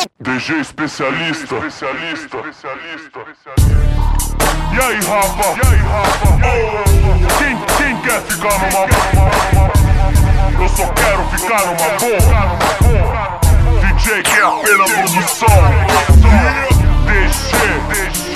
DG especialista. E aí, rapa? Quem quer ficar numa boa? Eu só quero ficar numa boa. DJ que é apenas produção. DG.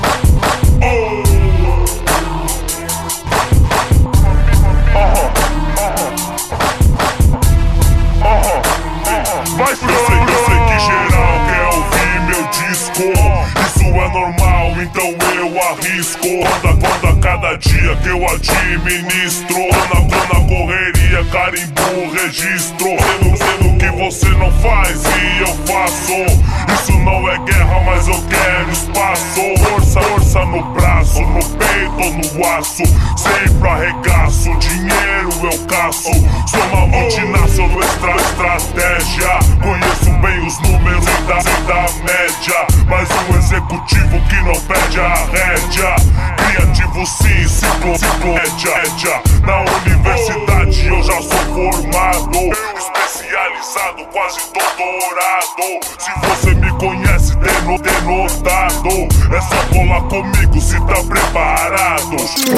Vai ser. Eu sei que geral quer ouvir meu disco. Isso é normal, então eu arrisco. Quando a cada dia que eu administro, na correria, carimbo, registro. Sendo que você não faz e eu faço. Isso não é guerra, mas eu quero espaço. Força no braço, no peito ou no aço. Sempre arregaço, dinheiro eu caço. Sou uma multinacional, estratégia. Conheço bem os números sem da média. Mas um executivo que não perde a rédea. Criativo sim, ciclomédia. Na universidade eu já sou formado, especializado, quase doutorado. Se você me conhece, denotado. É só colar comigo se tá preparado.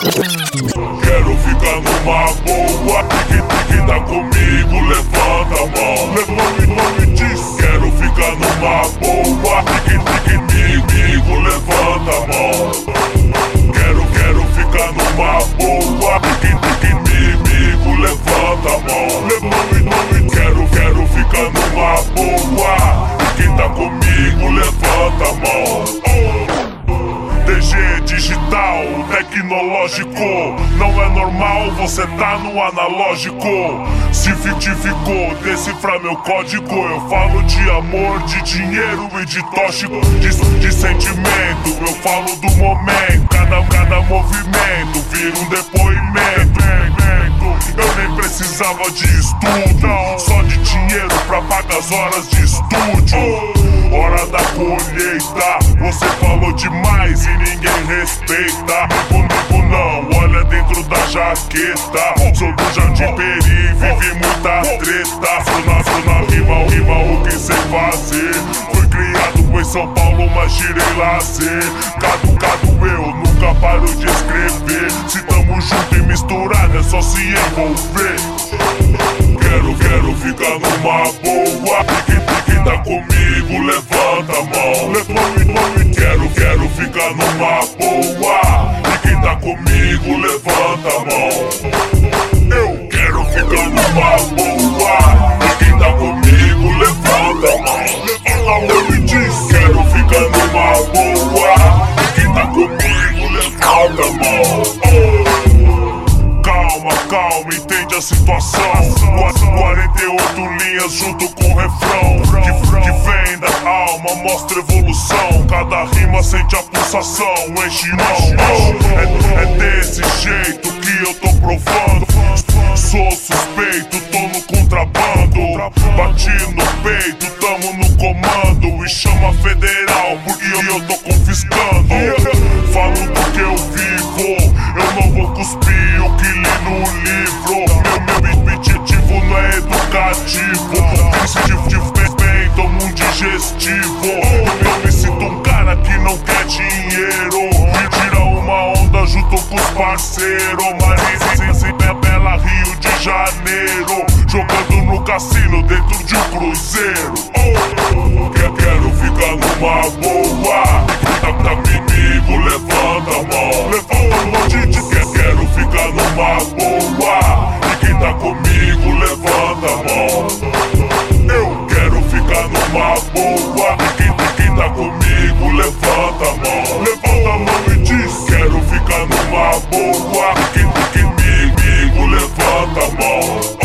Quero ficar numa boa. Quem tá comigo, levanta a mão. Não me diz. Quero ficar numa boa. Quem comigo, levanta a mão. Quero ficar numa boa. Quem comigo, levanta a mão. Quero ficar numa boa. Quem tá comigo, levanta a mão. DG digital, tecnológico. Não é normal, você tá no analógico. Se ficou, decifrar meu código. Eu falo de amor, de dinheiro e de tóxico. De sentimento, eu falo do momento. Cada movimento vira um depoimento. Eu nem precisava de estudo, só de dinheiro pra pagar as horas de estúdio. Hora da colheita, você falou demais e ninguém respeita. Comigo não, olha dentro da jaqueta. Sou do Jardim Peri, vivi muita treta. Sou na rima, o que sei fazer. Fui criado em São Paulo, mas tirei lazer. Cado eu, nunca paro de escrever. Se tamo junto e misturado, é só se envolver. Quero ficar numa boa. Quem tá comigo, levanta a mão. Quero ficar numa boa. E quem tá comigo, levanta a mão. Eu quero ficar numa boa. E quem tá comigo, levanta a mão. Não me diz. Quero ficar numa boa. E quem tá comigo, levanta a mão. Calma, entende a situação. 48 linhas junto com o refrão que vem da alma, mostra evolução. Cada rima sente a pulsação, enche mão. É desse jeito que eu tô provando. Sou suspeito, tô no contrabando. Bati no peito, tamo no comando. E chama federal, porque eu tô confiscando. Falo do que eu vivo, eu não vou cuspir o que li no livro. Meu objetivo não é educativo. Bem, tomo um digestivo. Eu me sinto um cara que não quer dinheiro. Tira uma onda junto com os parceiros. Marisa, Bela, Rio de Janeiro. Jogando no cassino dentro de um cruzeiro. Quero ficar numa boa. Tá comigo, levanta a mão. Quero ficar numa boa. E quem tá comigo, levanta a mão. Eu quero ficar numa boa. E quem tá comigo, levanta a mão. Levanta a mão e diz. Quero ficar numa boa. E quem comigo, levanta a mão.